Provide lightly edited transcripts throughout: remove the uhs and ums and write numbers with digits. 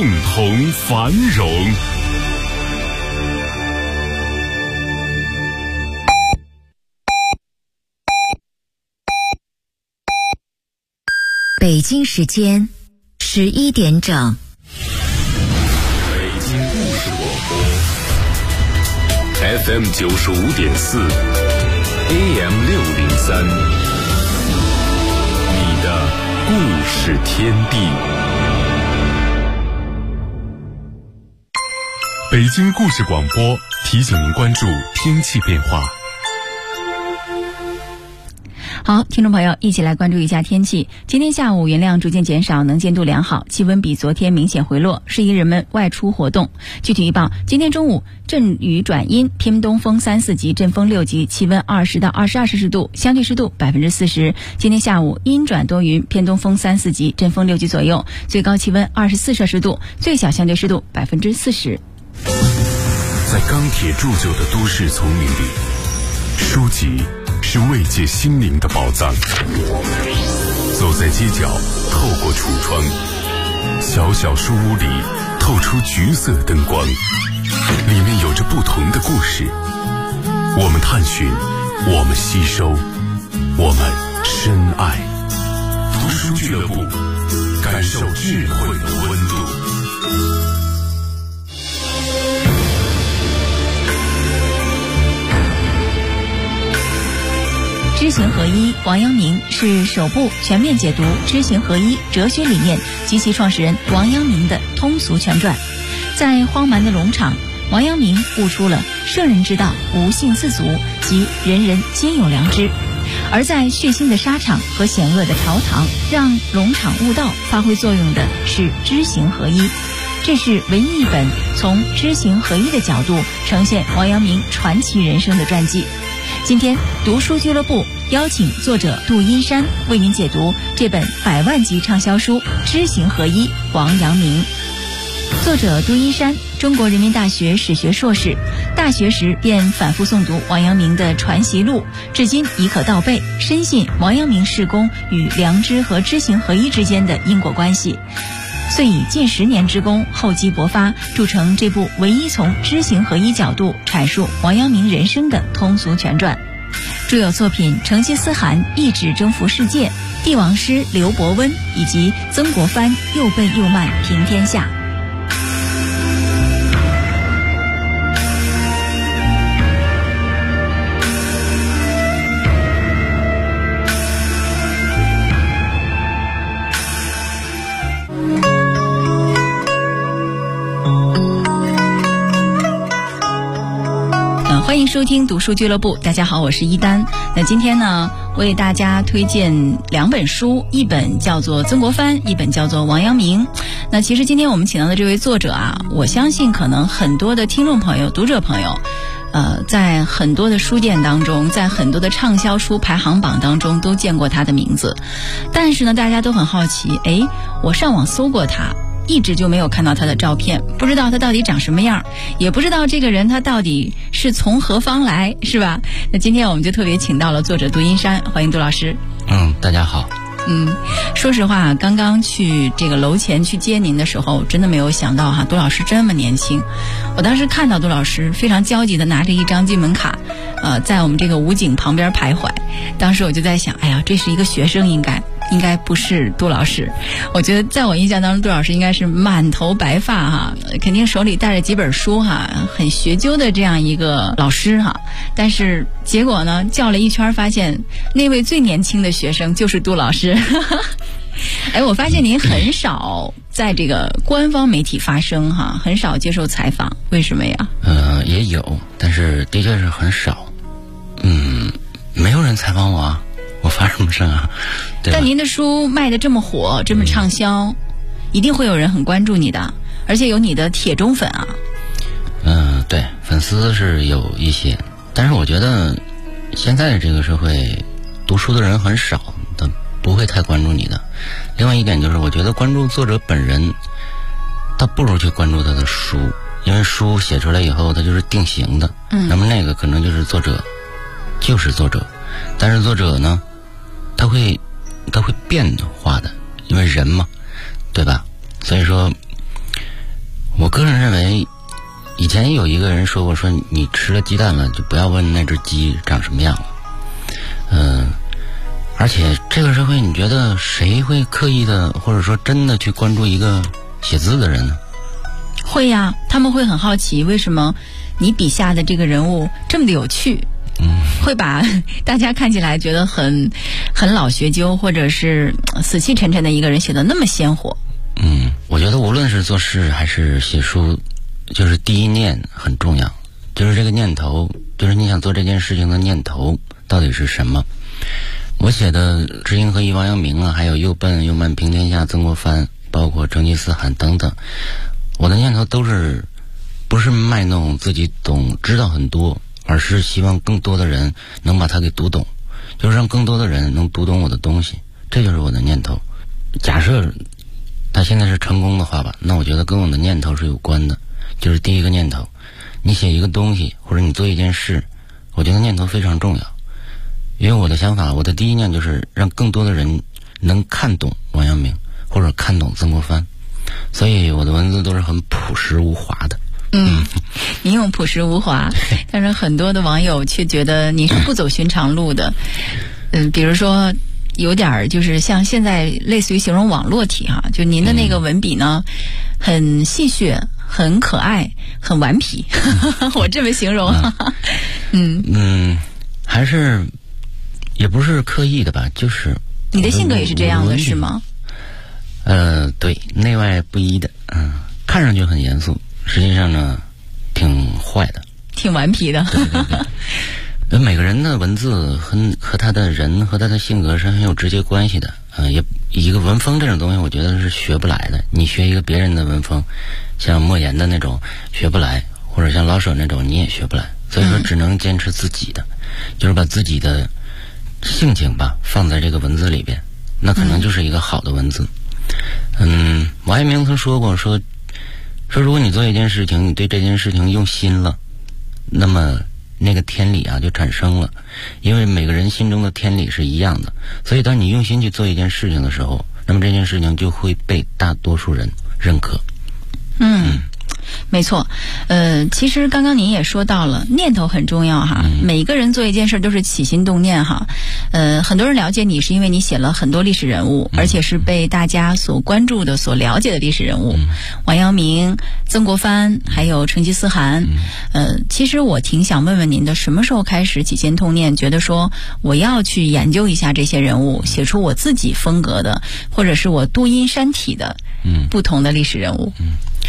共同繁荣。 北京时间11点整。 北京故事广播 FM 95.4 AM 603，你的故事天地。北京故事广播提醒您关注天气变化。 好，听众朋友，一起来关注一下天气。今天下午云量逐渐减少，能见度良好，气温比昨天明显回落，适宜人们外出活动。具体预报：今天中午阵雨转阴，偏东风3、4级，阵风6级，气温20到22摄氏度，相对湿度40%。今天下午阴转多云，偏东风3、4级，阵风6级左右，最高气温24摄氏度，最小相对湿度40%。 在钢铁铸就的都市丛林里，书籍是慰藉心灵的宝藏。走在街角，透过橱窗，小小书屋里透出橘色灯光，里面有着不同的故事。我们探寻，我们吸收，我们深爱。读书俱乐部，感受智慧的温度。 知行合一，王阳明是首部全面解读知行合一哲学理念及其创始人王阳明的通俗全传。在荒蛮的农场，王阳明悟出了圣人之道无性自足，即人人皆有良知；而在血腥的沙场和险恶的朝堂，让农场悟道发挥作用的是知行合一。这是唯一一本从知行合一的角度呈现王阳明传奇人生的传记。今天读书俱乐部邀请作者杜阴山为您解读这本100万级畅销书《知行合一》王阳明。作者杜阴山，中国人民大学史学硕士，大学时便反复诵读王阳明的传习录，至今已可倒背，深信王阳明事功与良知和知行合一之间的因果关系，遂以近10年之功厚积薄发，铸成这部唯一从知行合一角度阐述王阳明人生的通俗全传。著有作品《成吉思汗一指征服世界》、帝王师刘伯温以及曾国藩又笨又慢平天下。欢迎收听读书俱乐部，大家好，我是一丹。那今天呢，为大家推荐2本书，一本叫做曾国藩，一本叫做王阳明。那其实今天我们请到的这位作者啊，我相信可能很多的听众朋友、读者朋友在很多的书店当中，在很多的畅销书排行榜当中都见过他的名字。但是呢，大家都很好奇，我上网搜过他，一直就没有看到他的照片，不知道他到底长什么样，也不知道这个人他到底是从何方来，是吧？那今天我们就特别请到了作者杜阴山，欢迎杜老师。 大家好。 说实话，刚刚去这个楼前去接您的时候，真的没有想到杜老师这么年轻。我当时看到杜老师非常焦急的拿着一张进门卡，在我们这个武警旁边徘徊。当时我就在想，这是一个学生，应该不是杜老师。我觉得在我印象当中，杜老师应该是满头白发肯定手里带着几本书很学究的这样一个老师但是结果呢，叫了一圈发现那位最年轻的学生就是杜老师。我发现您很少在这个官方媒体发声很少接受采访，为什么呀？ 也有，但是的确是很少。没有人采访我我发什么声对吧？ 但您的书卖得这么火，这么畅销，一定会有人很关注你的，而且有你的铁忠粉对，粉丝是有一些，但是我觉得现在的这个社会，读书的人很少，他不会太关注你的。另外一点就是，我觉得关注作者本人，他不如去关注他的书，因为书写出来以后，它就是定型的。那么那个可能就是作者，就是作者，但是作者呢，他会变化的，因为人嘛，对吧？所以说， 我个人认为，以前有一个人说过，说你吃了鸡蛋了，就不要问那只鸡长什么样了。而且这个社会，你觉得谁会刻意的，或者说真的去关注一个写字的人呢？ 会呀，他们会很好奇，为什么你笔下的这个人物这么的有趣？会把大家看起来觉得很老学究，或者是死气沉沉的一个人写得那么鲜活。 我觉得无论是做事还是写书，就是第一念很重要，就是这个念头，就是你想做这件事情的念头到底是什么。我写的《知行合一》王阳明啊，还有又笨又慢平天下曾国藩，包括成吉思汗等等，我的念头都是不是卖弄自己懂知道很多，而是希望更多的人能把它给读懂，就是让更多的人能读懂我的东西，这就是我的念头。假设他现在是成功的话吧，那我觉得跟我的念头是有关的。就是第一个念头，你写一个东西或者你做一件事，我觉得念头非常重要。因为我的想法，我的第一念就是让更多的人能看懂王阳明或者看懂曾国藩，所以我的文字都是很朴实无华的。 你用朴实无华，但是很多的网友却觉得你是不走寻常路的。比如说有点就是像现在类似于形容网络体哈，就您的那个文笔呢，很戏谑，很可爱，很顽皮，我这么形容。 还是也不是刻意的吧，就是你的性格也是这样的，是吗？ 对，内外不一的。看上去很严肃，实际上呢，挺坏的， 挺顽皮的。 对，每个人的文字和他的人和他的性格是很有直接关系的。也一个文风这种东西，我觉得是学不来的。你学一个别人的文风，像莫言的那种学不来，或者像老舍那种你也学不来。所以说，只能坚持自己的，就是把自己的性情吧放在这个文字里边，那可能就是一个好的文字。王阳明曾说过，说如果你做一件事情，你对这件事情用心了，那么那个天理啊就产生了。因为每个人心中的天理是一样的，所以当你用心去做一件事情的时候，那么这件事情就会被大多数人认可。 没错，其实刚刚您也说到了，念头很重要哈。每一个人做一件事都是起心动念哈。很多人了解你是因为你写了很多历史人物，而且是被大家所关注的、所了解的历史人物，王阳明、曾国藩，还有成吉思汗。其实我挺想问问您的，什么时候开始起心动念，觉得说我要去研究一下这些人物，写出我自己风格的，或者是我多音山体的不同的历史人物？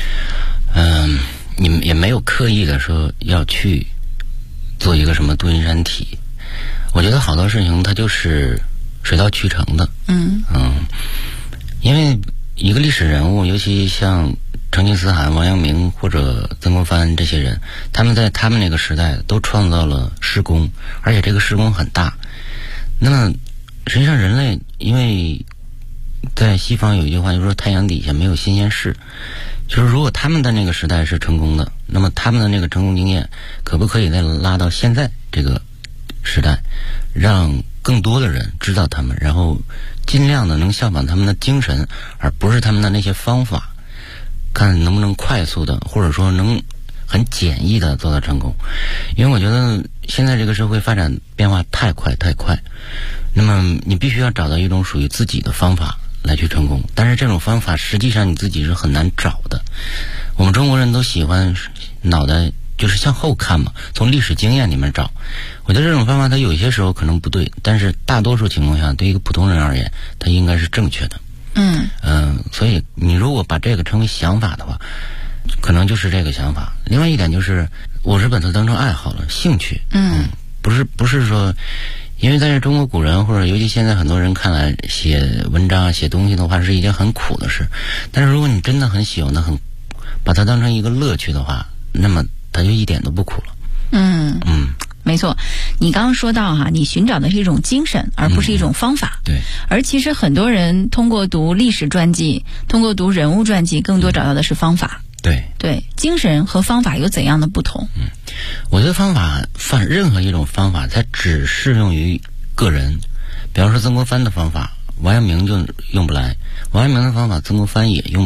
你们也没有刻意的说要去做一个什么多音山体。我觉得好多事情它就是水到渠成的。因为一个历史人物，尤其像成吉思汗、王阳明或者曾国藩这些人，他们在他们那个时代都创造了施工，而且这个施工很大。那么实际上人类，因为在西方有一句话，就是说太阳底下没有新鲜事。就是如果他们在那个时代是成功的，那么他们的那个成功经验可不可以再拉到现在这个时代，让更多的人知道他们，然后尽量的能效仿他们的精神，而不是他们的那些方法，看能不能快速的或者说能很简易的做到成功。因为我觉得现在这个社会发展变化太快，那么你必须要找到一种属于自己的方法来去成功，但是这种方法实际上你自己是很难找的。我们中国人都喜欢脑袋就是向后看嘛，从历史经验里面找。我觉得这种方法它有些时候可能不对，但是大多数情况下对一个普通人而言它应该是正确的。所以你如果把这个称为想法的话，可能就是这个想法。另外一点就是我是把它当成爱好了，兴趣。不是说，因为在中国古人或者尤其现在很多人看来，写文章啊写东西的话是一件很苦的事，但是如果你真的很喜欢它，把它当成一个乐趣的话，那么它就一点都不苦了。 没错，你刚刚说到哈，你寻找的是一种精神，而不是一种方法。 对。 而其实很多人通过读历史传记，通过读人物传记，更多找到的是方法。对，精神和方法有怎样的不同？ 我觉得方法任何一种方法，它只适用于个人。比方说曾国藩的方法，王阳明就用不来；王阳明的方法，曾国藩也用不来。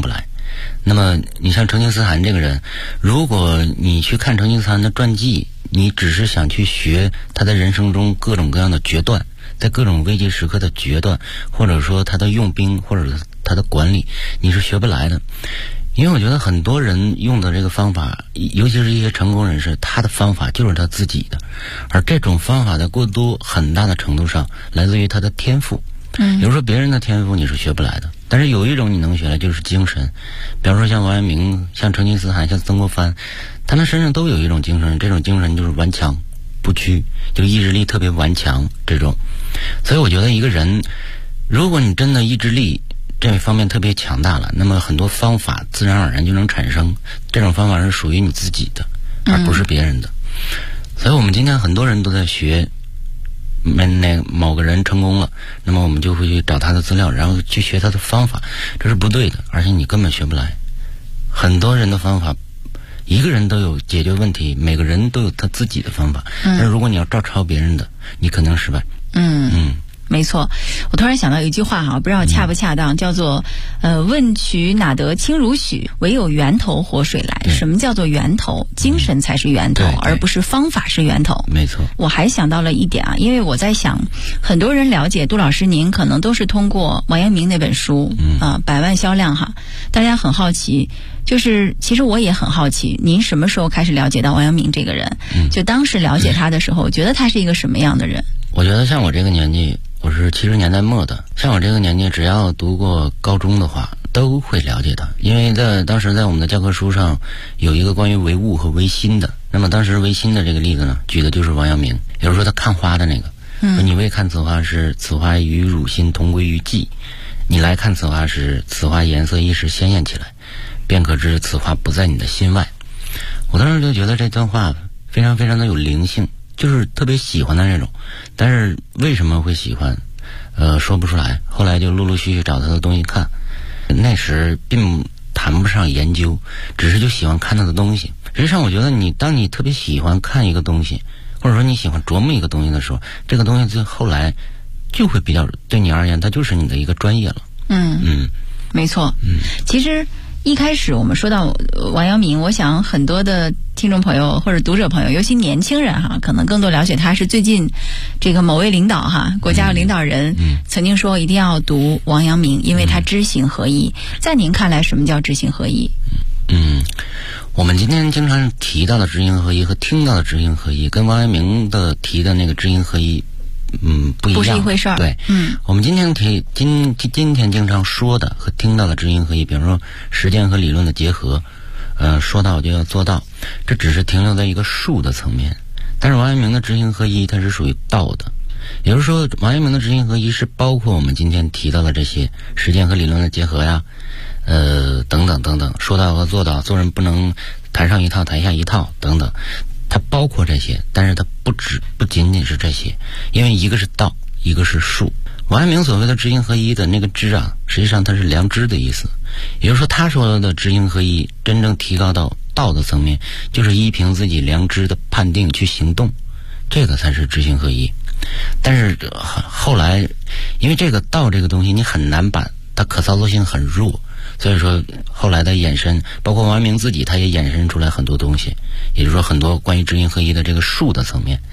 那么你像成吉思汗这个人，如果你去看成吉思汗的传记，你只是想去学他在人生中各种各样的决断，在各种危急时刻的决断，或者说他的用兵，或者他的管理，你是学不来的。因为我觉得很多人用的这个方法，尤其是一些成功人士，他的方法就是他自己的，而这种方法在过多很大的程度上来自于他的天赋。比如说别人的天赋你是学不来的，但是有一种你能学来，就是精神。比方说像王阳明，像成吉思汗，像曾国藩，他们身上都有一种精神，这种精神就是顽强不屈，就意志力特别顽强这种。所以我觉得一个人，如果你真的意志力这方面特别强大了，那么很多方法自然而然就能产生，这种方法是属于你自己的，而不是别人的。所以我们今天很多人都在学某个人成功了，那么我们就会去找他的资料，然后去学他的方法，这是不对的，而且你根本学不来。很多人的方法，一个人都有解决问题，每个人都有他自己的方法，但是如果你要照抄别人的，你可能失败。 没错，我突然想到一句话哈，不知道恰不恰当，叫做问渠哪得清如许，唯有源头活水来。什么叫做源头？精神才是源头，而不是方法是源头。 没错。 我还想到了一点啊，因为我在想，很多人了解杜老师您可能都是通过王阳明那本书100万销量哈，大家很好奇。就是其实我也很好奇，您什么时候开始了解到王阳明这个人？就当时了解他的时候，觉得他是一个什么样的人？ 我觉得像我这个年纪，我是70年代末的，像我这个年纪，只要读过高中的话，都会了解他。因为当时在我们的教科书上有一个关于唯物和唯心的，那么当时唯心的这个例子呢，举的就是王阳明。比如说他看花的那个，你未看此花时，此花与汝心同归于寂；你来看此花时，此花颜色一时鲜艳起来，便可知此花不在你的心外。我当时就觉得这段话非常非常的有灵性，就是特别喜欢的那种。但是为什么会喜欢说不出来，后来就陆陆续续找他的东西看，那时并谈不上研究，只是就喜欢看他的东西。实际上我觉得当你特别喜欢看一个东西，或者说你喜欢琢磨一个东西的时候，这个东西最后来就会比较对你而言，它就是你的一个专业了。 没错。其实一开始我们说到王阳明，我想很多的听众朋友或者读者朋友，尤其年轻人哈，可能更多了解他是最近这个某位领导哈，国家领导人曾经说一定要读王阳明，因为他知行合一。在您看来，什么叫知行合一？ 我们今天经常提到的知行合一和听到的知行合一，跟王阳明的提的那个知行合一不一样， 不是一回事儿。 对，我们今天经常说的和听到的知行合一，比方说实践和理论的结合，说到就要做到，这只是停留在一个术的层面。但是王阳明的知行合一，它是属于道的，也就是说，王阳明的知行合一是包括我们今天提到的这些实践和理论的结合呀，等等等等，说到和做到，做人不能台上一套台下一套等等。它包括这些，但是它不仅仅是这些，因为一个是道，一个是术。王阳明所谓的知行合一的那个知啊，实际上它是良知的意思。也就是说，他说的知行合一真正提高到道的层面，就是依凭自己良知的判定去行动，这个才是知行合一。但是后来因为这个道这个东西你很难把它可操作性很弱，所以说后来的衍生，包括王阳明自己他也衍生出来很多东西，也就是说很多关于知行合一的这个术的层面。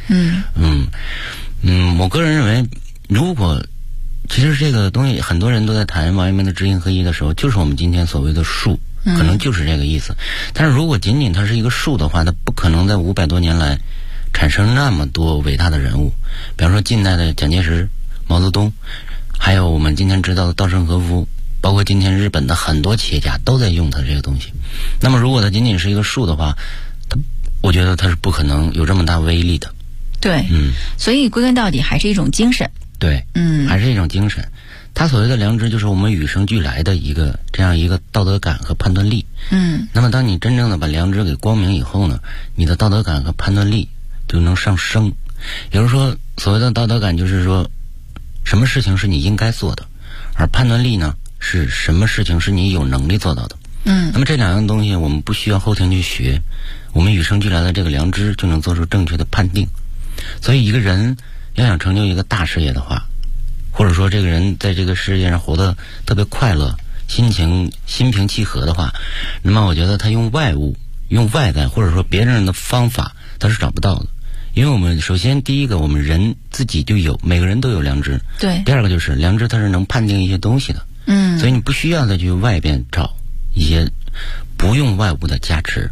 我个人认为，如果其实这个东西很多人都在谈王阳明的知行合一的时候，就是我们今天所谓的术，可能就是这个意思。但是如果仅仅它是一个术的话，它不可能在500多年来产生那么多伟大的人物。比方说近代的蒋介石、毛泽东，还有我们今天知道的稻盛和夫，包括今天日本的很多企业家都在用它这个东西。那么如果它仅仅是一个术的话，我觉得它是不可能有这么大威力的。 对，所以归根到底还是一种精神。 对，还是一种精神。他所谓的良知，就是我们与生俱来的这样一个道德感和判断力。那么当你真正的把良知给光明以后呢，你的道德感和判断力就能上升。也就是说，所谓的道德感就是说，什么事情是你应该做的，而判断力呢，是什么事情是你有能力做到的。那么这两样东西我们不需要后天去学，我们与生俱来的这个良知就能做出正确的判定。所以一个人要想成就一个大事业的话，或者说这个人在这个世界上活得特别快乐， 心平气和的话，那么我觉得他用外物、用外在或者说别人的方法，他是找不到的。因为我们首先第一个，我们人自己就有，每个人都有良知。 对。 第二个就是良知，它是能判定一些东西的。所以你不需要再去外边找一些不用外物的加持。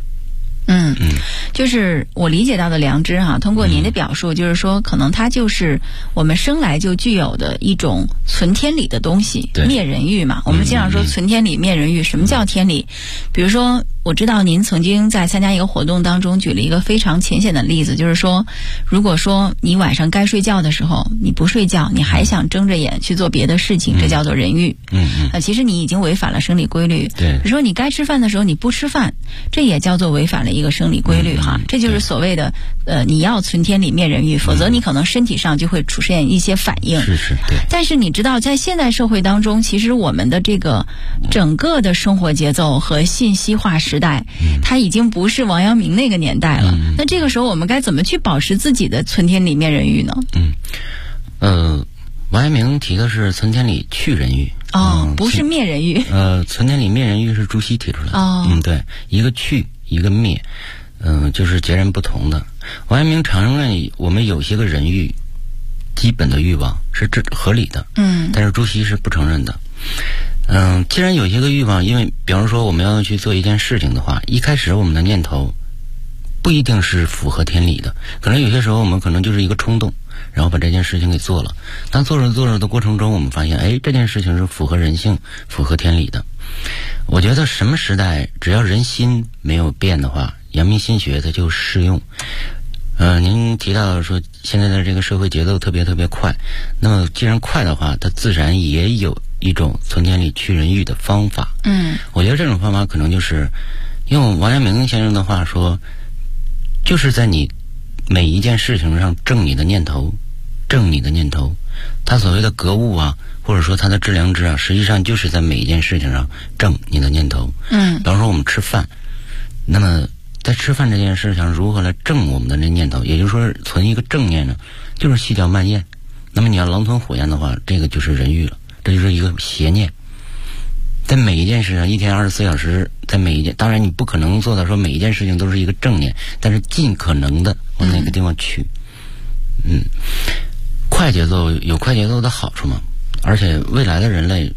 就是我理解到的良知哈，通过您的表述，就是说可能它就是我们生来就具有的一种存天理的东西，灭人欲嘛。我们经常说存天理灭人欲，什么叫天理？比如说我知道您曾经在参加一个活动当中举了一个非常浅显的例子，就是说如果说你晚上该睡觉的时候你不睡觉，你还想睁着眼去做别的事情，这叫做人欲。其实你已经违反了生理规律。 对。 比如说你该吃饭的时候你不吃饭，这也叫做违反了一个生理规律哈。这就是所谓的你要存天理灭人欲，否则你可能身体上就会出现一些反应。 是，对。 但是你知道在现代社会当中，其实我们的这个整个的生活节奏和信息化时代，它已经不是王阳明那个年代了。那这个时候我们该怎么去保持自己的存天理灭人欲呢？ 王阳明提的是存天理去人欲。 不是灭人欲。 存天理灭人欲是朱熹提出来的。对，一个去一个灭，就是截然不同的。王阳明承认我们有些个人欲基本的欲望是合理的，但是朱熹是不承认的。既然有些个欲望，因为比方说我们要去做一件事情的话，一开始我们的念头不一定是符合天理的，可能有些时候我们可能就是一个冲动，然后把这件事情给做了。当做着的过程中，我们发现这件事情是符合人性、符合天理的。我觉得什么时代只要人心没有变的话，阳明心学它就适用。您提到说现在的这个社会节奏特别快，那么既然快的话，它自然也有一种存天理去人欲的方法。我觉得这种方法可能就是用王阳明先生的话说，就是在你每一件事情上正你的念头。他所谓的格物啊，或者说他的致良知啊，实际上就是在每一件事情上正你的念头。比方说我们吃饭，那么在吃饭这件事上如何来正我们的这念头，也就是说存一个正念呢，就是细嚼慢咽。那么你要狼吞虎咽的话，这个就是人欲了，这就是一个邪念。在每一件事上，一天24小时，在每一件，当然你不可能做到说每一件事情都是一个正念，但是尽可能的往那个地方去。快节奏有快节奏的好处嘛，而且未来的人类，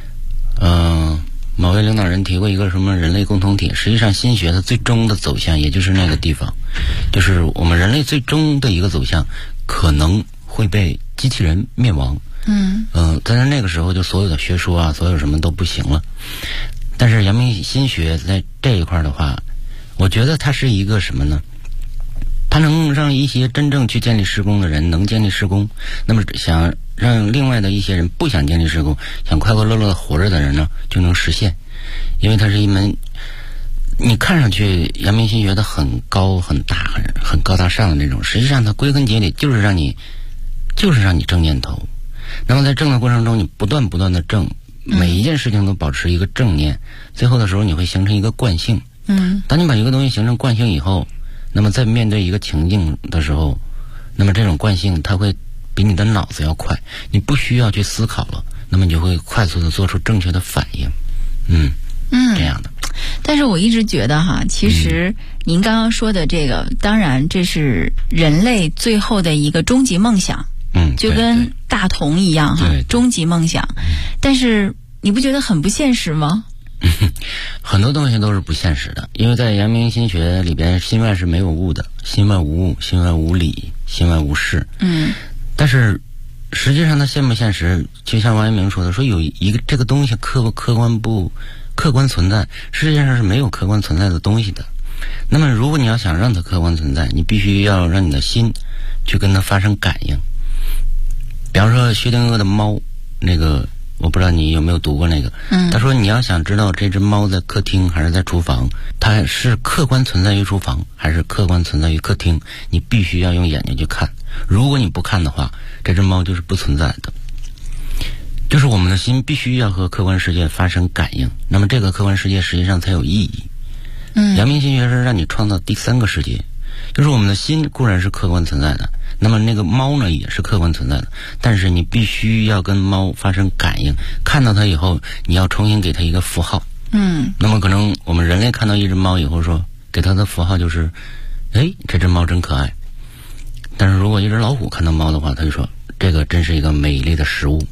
某位领导人提过一个什么人类共同体，实际上心学的最终的走向也就是那个地方，就是我们人类最终的一个走向可能会被机器人灭亡。但是那个时候就所有的学说啊，所有什么都不行了。但是阳明心学在这一块的话，我觉得它是一个什么呢？它能让一些真正去建立施工的人能建立施工，那么想让另外的一些人不想建立施工，想快快乐乐的活着的人呢，就能实现。因为它是一门你看上去阳明心学的很高很大很高大上的那种，实际上它归根结底就是让你正念头。那么在正的过程中，你不断的正，每一件事情都保持一个正念，最后的时候你会形成一个惯性。当你把一个东西形成惯性以后，那么在面对一个情境的时候，那么这种惯性它会比你的脑子要快，你不需要去思考了，那么你就会快速的做出正确的反应。这样的。 但是我一直觉得哈，其实您刚刚说的这个，当然这是人类最后的一个终极梦想。就跟大同一样哈，终极梦想。但是你不觉得很不现实吗？ 很多东西都是不现实的，因为在阳明心学里边，心外是没有物的，心外无物，心外无理，心外无事。但是实际上它现不现实，就像王阳明说的，说有一个这个东西客观存在，世界上是没有客观存在的东西的。那么如果你要想让它客观存在，你必须要让你的心去跟它发生感应。比方说薛定谔的猫，那个我不知道你有没有读过那个。他说你要想知道这只猫在客厅还是在厨房，它是客观存在于厨房还是客观存在于客厅，你必须要用眼睛去看。如果你不看的话，这只猫就是不存在的。就是我们的心必须要和客观世界发生感应，那么这个客观世界实际上才有意义。阳明心学是让你创造第三个世界，就是我们的心固然是客观存在的， 那么那个猫呢也是客观存在的，但是你必须要跟猫发生感应，看到它以后你要重新给它一个符号。那么可能我们人类看到一只猫以后说给它的符号就是这只猫真可爱，但是如果一只老虎看到猫的话，它就说这个真是一个美丽的食物。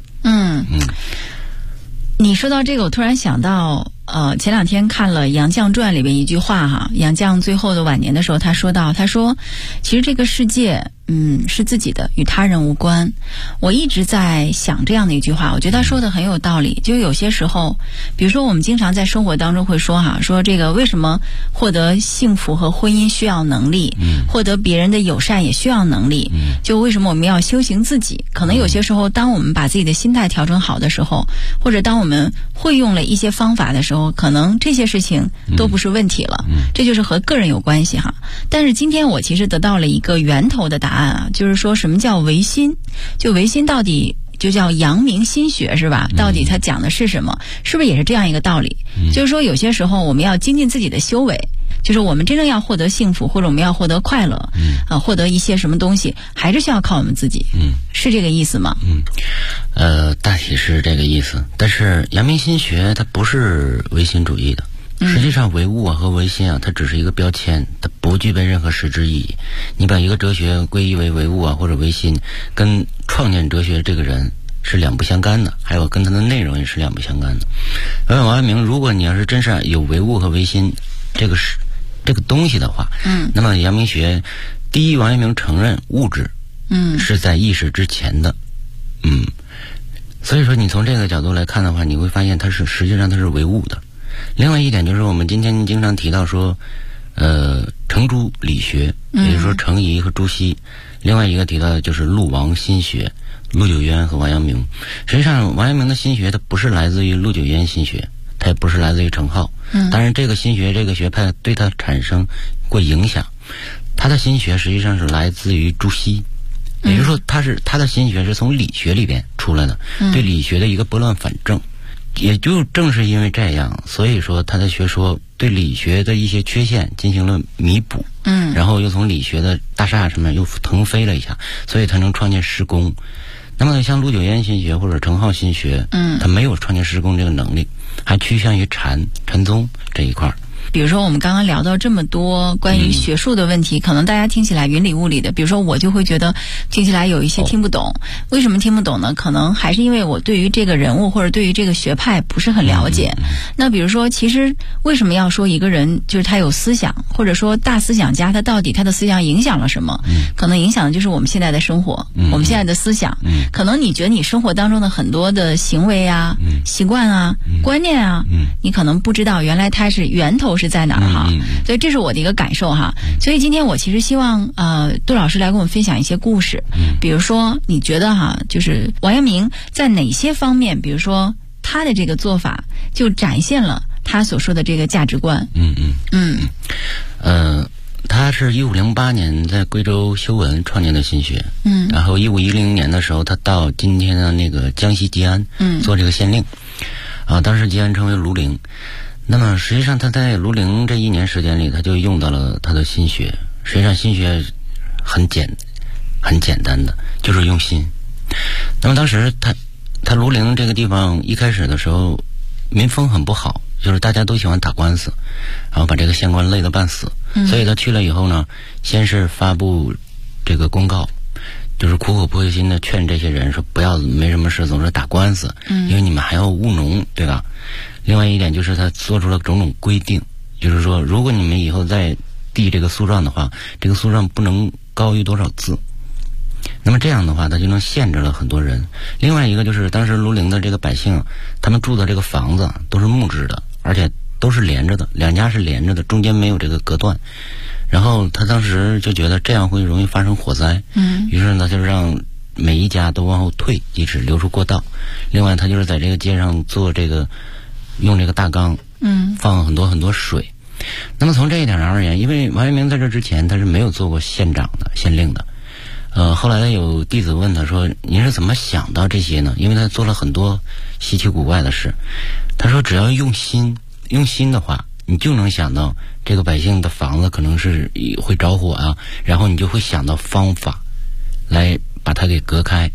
你说到这个我突然想到前两天看了《杨绛传》里边一句话哈，杨绛最后的晚年的时候他说其实这个世界是自己的，与他人无关。我一直在想这样的一句话，我觉得他说的很有道理。就有些时候比如说我们经常在生活当中会说说这个为什么获得幸福和婚姻需要能力，获得别人的友善也需要能力，就为什么我们要修行自己。可能有些时候当我们把自己的心态调整好的时候，或者当我们会用了一些方法的时候，可能这些事情都不是问题了，这就是和个人有关系哈。但是今天我其实得到了一个源头的答案就是说什么叫唯心，就唯心到底就叫阳明心学是吧？到底它讲的是什么？是不是也是这样一个道理？就是说有些时候我们要精进自己的修为，就是我们真正要获得幸福或者我们要获得快乐获得一些什么东西还是需要靠我们自己。是这个意思吗？ 大体是这个意思。但是阳明心学它不是唯心主义的，实际上唯物和唯心它只是一个标签，它不具备任何实质意义。你把一个哲学归一为唯物或者唯心，跟创建哲学这个人是两不相干的，还有跟它的内容也是两不相干的。而王阳明，如果你要是真是有唯物和唯心这个东西的话，那么阳明学第一，王阳明承认物质是在意识之前的，所以说你从这个角度来看的话，你会发现实际上它是唯物的。另外一点就是我们今天经常提到说程朱理学，也就是说程颐和朱熹。另外一个提到的就是陆王心学，陆九渊和王阳明。实际上王阳明的心学它不是来自于陆九渊心学，它也不是来自于程颢，当然这个心学这个学派对他产生过影响。他的心学实际上是来自于朱熹，也就是说他的心学是从理学里边出来的，对理学的一个拨乱反正。也就正是因为这样，所以说他的学说对理学的一些缺陷进行了弥补，然后又从理学的大厦上面又腾飞了一下，所以他能创建施工。那么像陆九渊心学或者程颢心学，他没有创建施工这个能力，还趋向于禅宗这一块。 比如说我们刚刚聊到这么多关于学术的问题，可能大家听起来云里雾里的，比如说我就会觉得听起来有一些听不懂。为什么听不懂呢？可能还是因为我对于这个人物或者对于这个学派不是很了解。那比如说其实为什么要说一个人就是他有思想，或者说大思想家他到底他的思想影响了什么？可能影响的就是我们现在的生活，我们现在的思想。可能你觉得你生活当中的很多的行为习惯观念你可能不知道原来它是源头是在哪儿哈。所以这是我的一个感受哈。所以今天我其实希望杜老师来跟我们分享一些故事，比如说你觉得就是王阳明在哪些方面，比如说他的这个做法就展现了他所说的这个价值观。 他是1508年在贵州修文创建的心学，然后1510年的时候他到今天的那个江西吉安做这个县令，当时吉安称为庐陵。那么实际上他在庐陵这1年时间里，他就用到了他的心学。实际上心学很简单的，就是用心。那么当时他庐陵这个地方一开始的时候民风很不好，就是大家都喜欢打官司，然后把这个县官累得半死。所以他去了以后呢，先是发布这个公告，就是苦口婆心的劝这些人说不要没什么事总是打官司，因为你们还要务农，对吧？另外一点就是他做出了种种规定，就是说如果你们以后再递这个诉状的话，这个诉状不能高于多少字。那么这样的话他就能限制了很多人。另外一个就是当时庐陵的这个百姓，他们住的这个房子都是木质的，而且都是连着的，两家是连着的，中间没有这个隔断。然后他当时就觉得这样会容易发生火灾，于是呢就让每一家都往后退几尺，留出过道。另外他就是在这个街上做这个用这个大缸放很多很多水。那么从这一点上而言，因为王阳明在这之前他是没有做过县长的县令的，后来有弟子问他说您是怎么想到这些呢？因为他做了很多稀奇古怪的事。他说只要用心的话，你就能想到这个百姓的房子可能是会着火然后你就会想到方法来把它给隔开。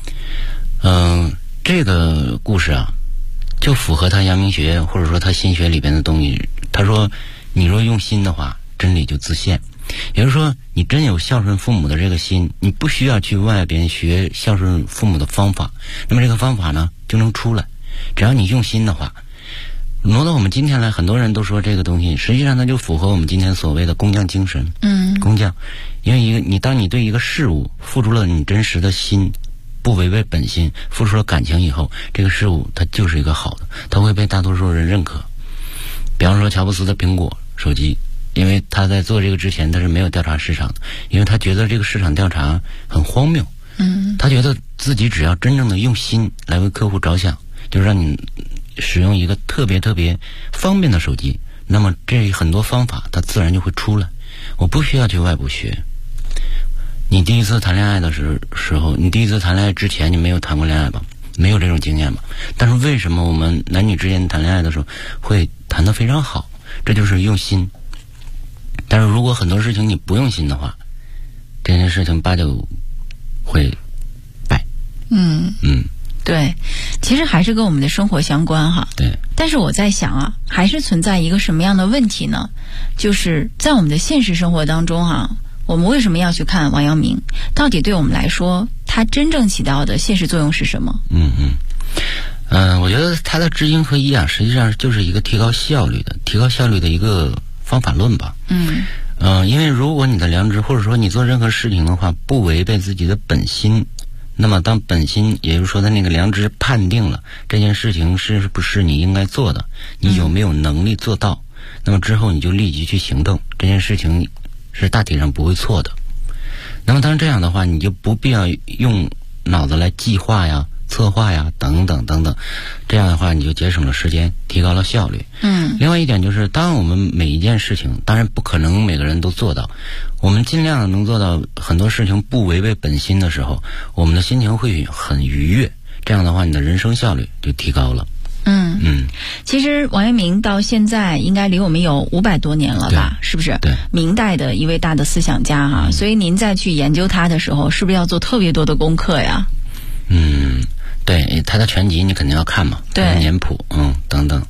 这个故事啊，就符合他阳明学或者说他心学里边的东西。他说，你若用心的话，真理就自现。也就是说，你真有孝顺父母的这个心，你不需要去外边学孝顺父母的方法，那么这个方法呢就能出来。只要你用心的话，挪到我们今天来，很多人都说这个东西，实际上它就符合我们今天所谓的工匠精神。工匠，因为当你对一个事物付出了你真实的心，不违背本心，付出了感情以后，这个事物它就是一个好的，它会被大多数人认可。比方说乔布斯的苹果手机，因为他在做这个之前他是没有调查市场的，因为他觉得这个市场调查很荒谬。他觉得自己只要真正的用心来为客户着想，就是让你使用一个特别特别方便的手机，那么这很多方法它自然就会出来，我不需要去外部学。你第一次谈恋爱的时候，你第一次谈恋爱之前你没有谈过恋爱吧？没有这种经验吧？但是为什么我们男女之间谈恋爱的时候会谈得非常好？这就是用心。但是如果很多事情你不用心的话，这件事情8九会败。 对，其实还是跟我们的生活相关哈。 对。 但是我在想啊，还是存在一个什么样的问题呢？就是在我们的现实生活当中啊，我们为什么要去看王阳明？到底对我们来说，它真正起到的现实作用是什么？ 我觉得它的知行合一啊，实际上就是一个提高效率的一个方法论吧。因为如果你的良知或者说你做任何事情的话，不违背自己的本心，那么当本心，也就是说他那个良知判定了这件事情是不是你应该做的，你有没有能力做到，那么之后你就立即去行动，这件事情是大体上不会错的。那么当这样的话，你就不必要用脑子来计划呀、策划呀等等等等，这样的话你就节省了时间，提高了效率。另外一点就是，当我们每一件事情，当然不可能每个人都做到，我们尽量能做到很多事情不违背本心的时候，我们的心情会很愉悦，这样的话你的人生效率就提高了。 其实王阳明到现在应该离我们有500多年了吧？是不是？ 对， 明代的一位大的思想家哈。所以您再去研究他的时候，是不是要做特别多的功课呀？ 对，他的全集你肯定要看嘛， 对， 年谱，等等。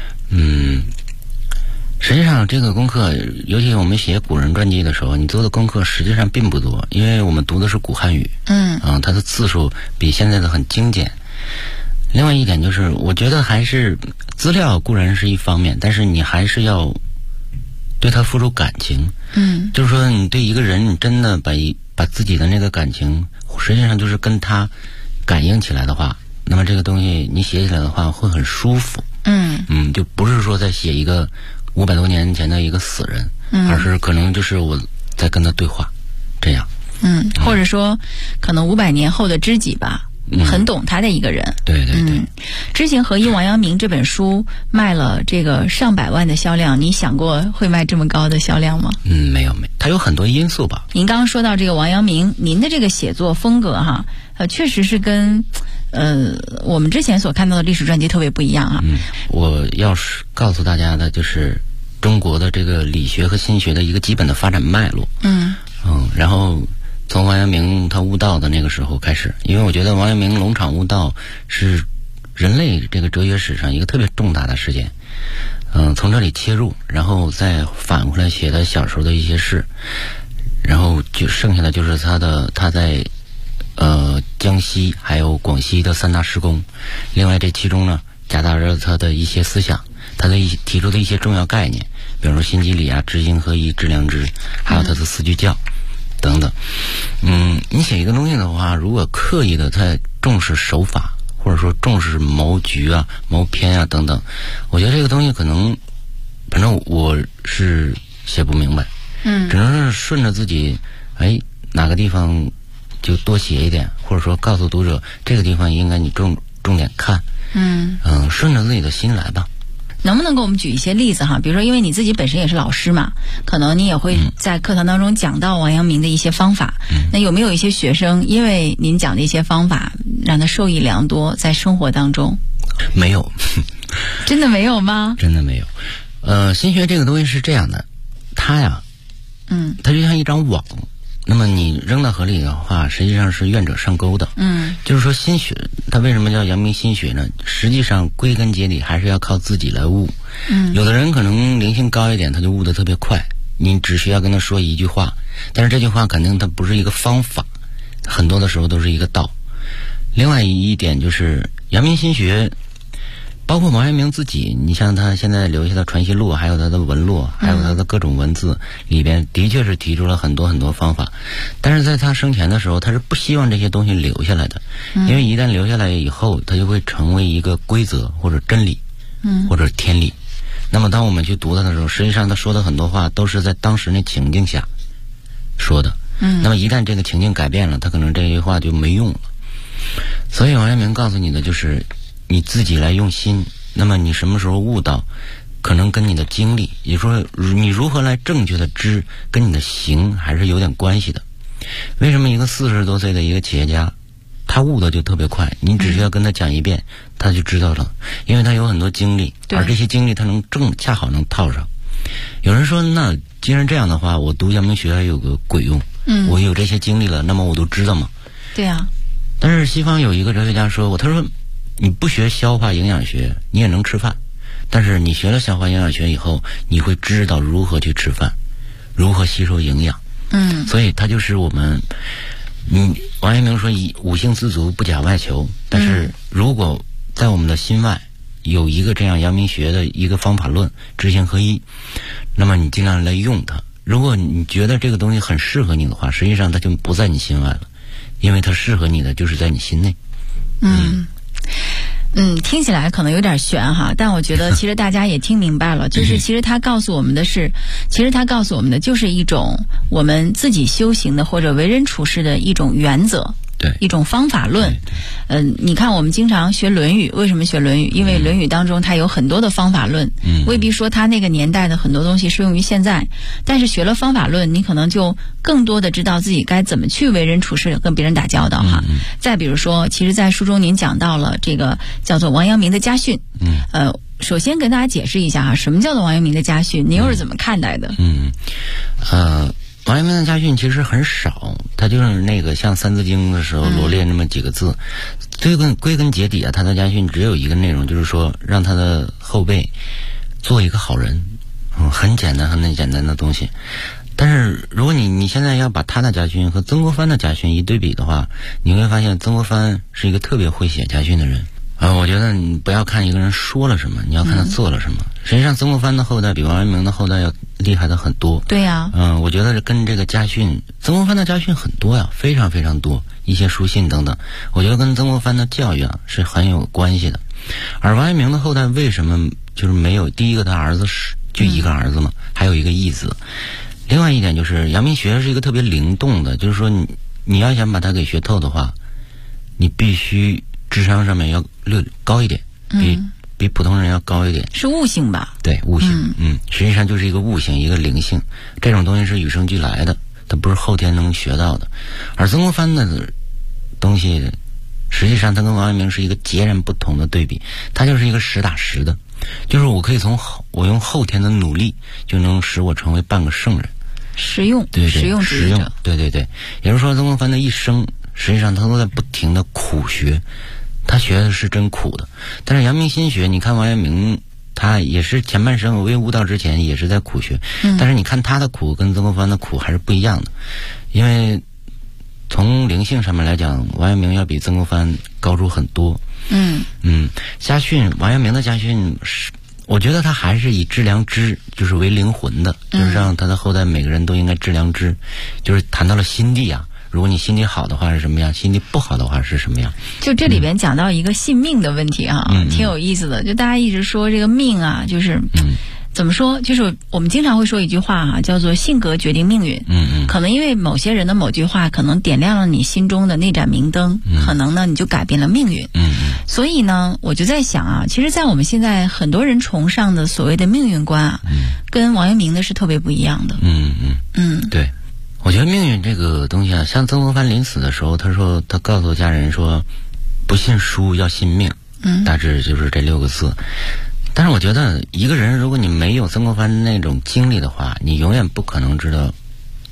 实际上这个功课，尤其我们写古人传记的时候，你做的功课实际上并不多，因为我们读的是古汉语，它的字数比现在的很精简。另外一点就是，我觉得还是资料固然是一方面，但是你还是要对他付出感情。就是说你对一个人，你真的把自己的那个感情，实际上就是跟他感应起来的话，那么这个东西你写起来的话会很舒服。就不是说在写一个500多年前的一个死人，而是可能就是我在跟他对话，这样。 或者说可能500年后的知己吧。很懂他的一个人。 对。 知行合一王阳明这本书卖了这个上百万的销量，你想过会卖这么高的销量吗？ 没有，它有很多因素吧。 您刚刚说到这个王阳明，您的这个写作风格哈，确实是跟我们之前所看到的历史传记特别不一样啊。 我要是告诉大家的就是中国的这个理学和心学的一个基本的发展脉络。然后从王阳明他悟道的那个时候开始，因为我觉得王阳明龙场悟道是人类这个哲学史上一个特别重大的事件。从这里切入，然后再反过来写他小时候的一些事，然后就剩下的就是他在江西还有广西的3大施工。另外这其中呢夹杂着他的一些思想，他的提出的一些重要概念，比如说心机理啊、知行合一、知良知，还有他的4句教等等。你写一个东西的话，如果刻意的在重视手法，或者说重视谋局啊、谋篇啊等等，我觉得这个东西可能，反正我是写不明白。只能是顺着自己，哪个地方就多写一点，或者说告诉读者这个地方应该你重点看。顺着自己的心来吧。 能不能给我们举一些例子哈？比如说，因为你自己本身也是老师嘛，可能你也会在课堂当中讲到王阳明的一些方法。那有没有一些学生因为您讲的一些方法让他受益良多，在生活当中？ 没有。 真的没有吗？ 真的没有。心学这个东西是这样的，它呀，它就像一张网， 那么你扔到河里的话，实际上是愿者上钩的。就是说心学，它为什么叫阳明心学呢？实际上归根结底还是要靠自己来悟。有的人可能灵性高一点，他就悟得特别快，你只需要跟他说一句话，但是这句话肯定它不是一个方法，很多的时候都是一个道。另外一点就是阳明心学，包括王阳明自己，你像他现在留下的传习录，还有他的文录，还有他的各种文字里边，的确是提出了很多很多方法，但是在他生前的时候，他是不希望这些东西留下来的，因为一旦留下来以后，它就会成为一个规则或者真理，或者天理。那么当我们去读他的时候，实际上他说的很多话都是在当时那情境下说的。那么一旦这个情境改变了，他可能这句话就没用了。所以王阳明告诉你的就是你自己来用心，那么你什么时候悟到，可能跟你的经历，也就是说你如何来正确的知，跟你的行还是有点关系的。为什么一个40多岁的一个企业家，他悟的就特别快，你只需要跟他讲一遍，他就知道了，因为他有很多经历，而这些经历他能恰好能套上。有人说，那既然这样的话，我读阳明学还有个鬼用？我有这些经历了，那么我都知道吗？ 对啊。 但是西方有一个哲学家说过，他说你不学消化营养学，你也能吃饭，但是你学了消化营养学以后，你会知道如何去吃饭，如何吸收营养。所以他就是我们，王阳明说以五性自足，不假外求。但是如果在我们的心外有一个这样阳明学的一个方法论，知行合一，那么你尽量来用它。如果你觉得这个东西很适合你的话，实际上它就不在你心外了，因为它适合你的就是在你心内。 听起来可能有点玄哈，但我觉得其实大家也听明白了，就是其实他告诉我们的就是一种我们自己修行的或者为人处事的一种原则。 对， 一种方法论。你看我们经常学论语，为什么学论语？因为论语当中它有很多的方法论，未必说它那个年代的很多东西适用于现在，但是学了方法论，你可能就更多的知道自己该怎么去为人处事，跟别人打交道哈。再比如说，其实在书中您讲到了这个叫做王阳明的家训。首先跟大家解释一下哈，什么叫做王阳明的家训？您又是怎么看待的？ 王阳明的家训其实很少，他就是那个像三字经的时候罗列那么几个字。归根结底啊，他的家训只有一个内容，就是说让他的后辈做一个好人。很简单很简单的东西。但是如果你现在要把他的家训和曾国藩的家训一对比的话，你会发现曾国藩是一个特别会写家训的人。我觉得你不要看一个人说了什么，你要看他做了什么。实际上曾国藩的后代比王阳明的后代要厉害的很多。 对呀。 我觉得跟这个家训，曾国藩的家训很多呀，非常非常多，一些书信等等，我觉得跟曾国藩的教育是很有关系的。而王阳明的后代为什么就是没有？第一个他儿子就一个儿子嘛，还有一个义子。另外一点就是阳明学是一个特别灵动的，就是说你要想把它给学透的话，你必须智商上面要高一点，比普通人要高一点。 是悟性吧？ 对，悟性。实际上就是一个悟性，一个灵性，这种东西是与生俱来的，它不是后天能学到的。而曾国藩的东西，实际上它跟王阳明是一个截然不同的对比，它就是一个实打实的，就是我可以我用后天的努力就能使我成为半个圣人。 实用，对，实用主义者。 对。也就是说曾国藩的一生实际上他都在不停的苦学，他学的是真苦的。但是阳明心学，你看王阳明他也是前半生未悟道之前也是在苦学，但是你看他的苦跟曾国藩的苦还是不一样的。因为从灵性上面来讲，王阳明要比曾国藩高出很多。家训，王阳明的家训我觉得他还是以致良知就是为灵魂的，就是让他的后代每个人都应该致良知。就是谈到了心地啊，如果你心地好的话是什么样，心地不好的话是什么样。 就这里边讲到一个信命的问题啊，挺有意思的。就大家一直说这个命啊，就是怎么说，就是我们经常会说一句话啊，叫做性格决定命运。可能因为某些人的某句话可能点亮了你心中的那盏明灯，可能呢你就改变了命运。所以呢我就在想啊，其实在我们现在很多人崇尚的所谓的命运观啊，跟王阳明的是特别不一样的。 对，我觉得命运这个东西啊，像曾国藩临死的时候，他告诉家人说不信书要信命，大致就是这6个字。但是我觉得一个人如果你没有曾国藩那种经历的话，你永远不可能知道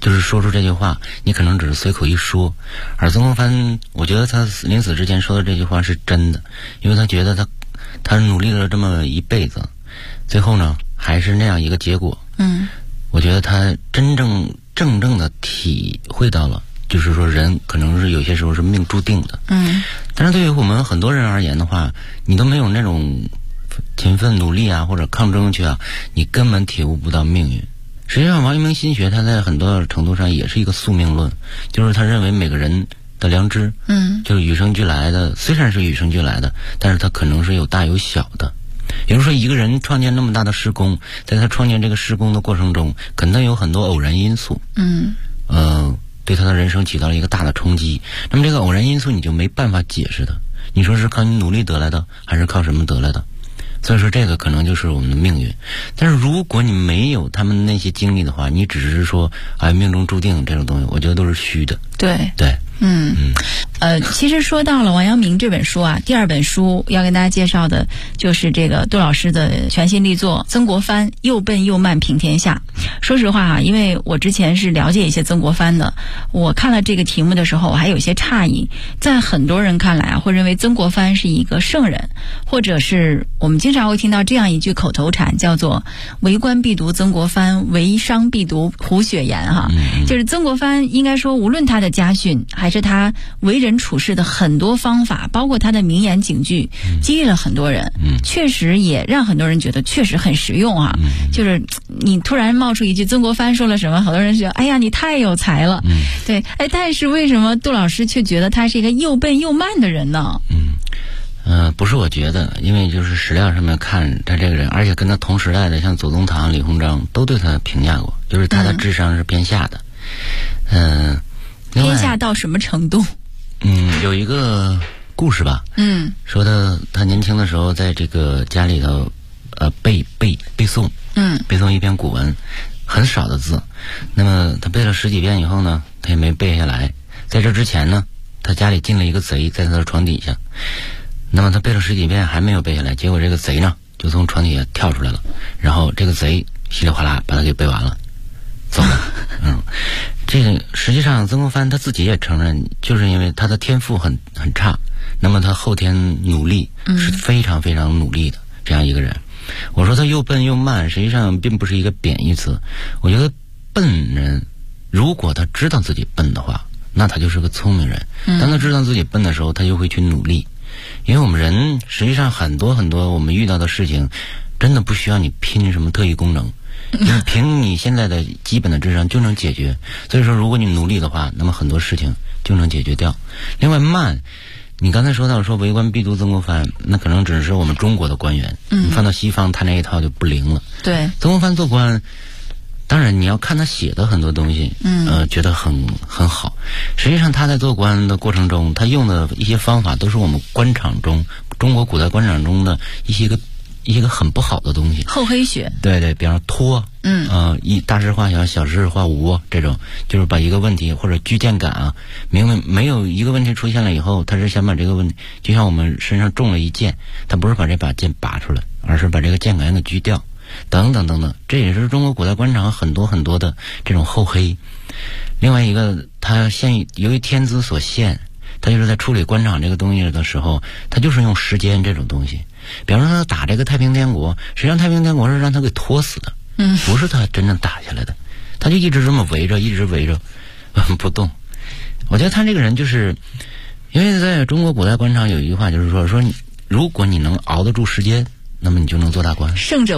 就是说出这句话，你可能只是随口一说。而曾国藩，我觉得他临死之前说的这句话是真的，因为他觉得他努力了这么一辈子，最后呢还是那样一个结果。我觉得他正的体会到了，就是说人可能是有些时候是命注定的。但是对于我们很多人而言的话，你都没有那种勤奋努力啊或者抗争去啊，你根本体悟不到命运。实际上王阳明心学它在很多程度上也是一个宿命论，就是他认为每个人的良知就是与生俱来的，虽然是与生俱来的，但是它可能是有大有小的。也就是说一个人创建那么大的施工，在他创建这个施工的过程中肯定有很多偶然因素，对他的人生起到了一个大的冲击。那么这个偶然因素你就没办法解释的，你说是靠你努力得来的还是靠什么得来的？所以说这个可能就是我们的命运。但是如果你没有他们那些经历的话，你只是说命中注定这种东西，我觉得都是虚的。 对， 其实说到了王阳明这本书啊，第二本书要跟大家介绍的就是这个杜老师的全新力作《曾国藩又笨又慢平天下》。说实话因为我之前是了解一些曾国藩的，我看了这个题目的时候我还有一些诧异。在很多人看来会认为曾国藩是一个圣人，或者是我们经常会听到这样一句口头禅，叫做为官必读曾国藩，为商必读胡雪岩就是曾国藩应该说无论他的家训还是他为人处事的很多方法，包括他的名言警句，激励了很多人，确实也让很多人觉得确实很实用就是你突然冒出一句曾国藩说了什么，好多人觉得哎呀你太有才了，对，但是为什么杜老师却觉得他是一个又笨又慢的人呢？ 不是我觉得，因为就是史料上面看他这个人，而且跟他同时代的像左宗棠、李鸿章都对他评价过，就是他的智商是偏下的。 偏下到什么程度？ 有一个故事吧，说他年轻的时候在这个家里头背诵，背诵一篇古文，很少的字，那么他背了10几遍以后呢，他也没背下来。在这之前呢，他家里进了一个贼，在他的床底下，那么他背了10几遍还没有背下来，结果这个贼呢就从床底下跳出来了，然后这个贼稀里哗啦把他给背完了，走了。这个实际上曾国藩他自己也承认，就是因为他的天赋很差，那么他后天努力是非常非常努力的这样一个人。我说他又笨又慢，实际上并不是一个贬义词。我觉得笨人如果他知道自己笨的话，那他就是个聪明人。当他知道自己笨的时候，他就会去努力。因为我们人实际上很多我们遇到的事情真的不需要你拼什么特异功能，因为凭你现在的基本的智商就能解决。所以说如果你努力的话，那么很多事情就能解决掉。另外慢，你刚才说到说为官必读曾国藩，那可能只是我们中国的官员，你放到西方他那一套就不灵了。 对， 曾国藩做官当然你要看他写的很多东西，觉得很好。实际上他在做官的过程中，他用的一些方法都是我们官场中中国古代官场中的一些个很不好的东西， 厚黑学。 对，比方说拖，大事化小，小事化无，这种就是把一个问题或者居剑感啊，没有一个问题出现了以后，他是想把这个问题，就像我们身上中了一箭，他不是把这把剑拔出来，而是把这个剑杆给锯掉。等等，这也是中国古代官场很多的这种厚黑。另外一个，他由于天资所限，他就是在处理官场这个东西的时候，他就是用时间这种东西。比方说他打这个太平天国，实际上太平天国是让他给拖死的，不是他真正打下来的，他就一直这么围着不动。我觉得他这个人就是因为在中国古代官场有一句话，就是说如果你能熬得住时间，那么你就能做大官。 胜者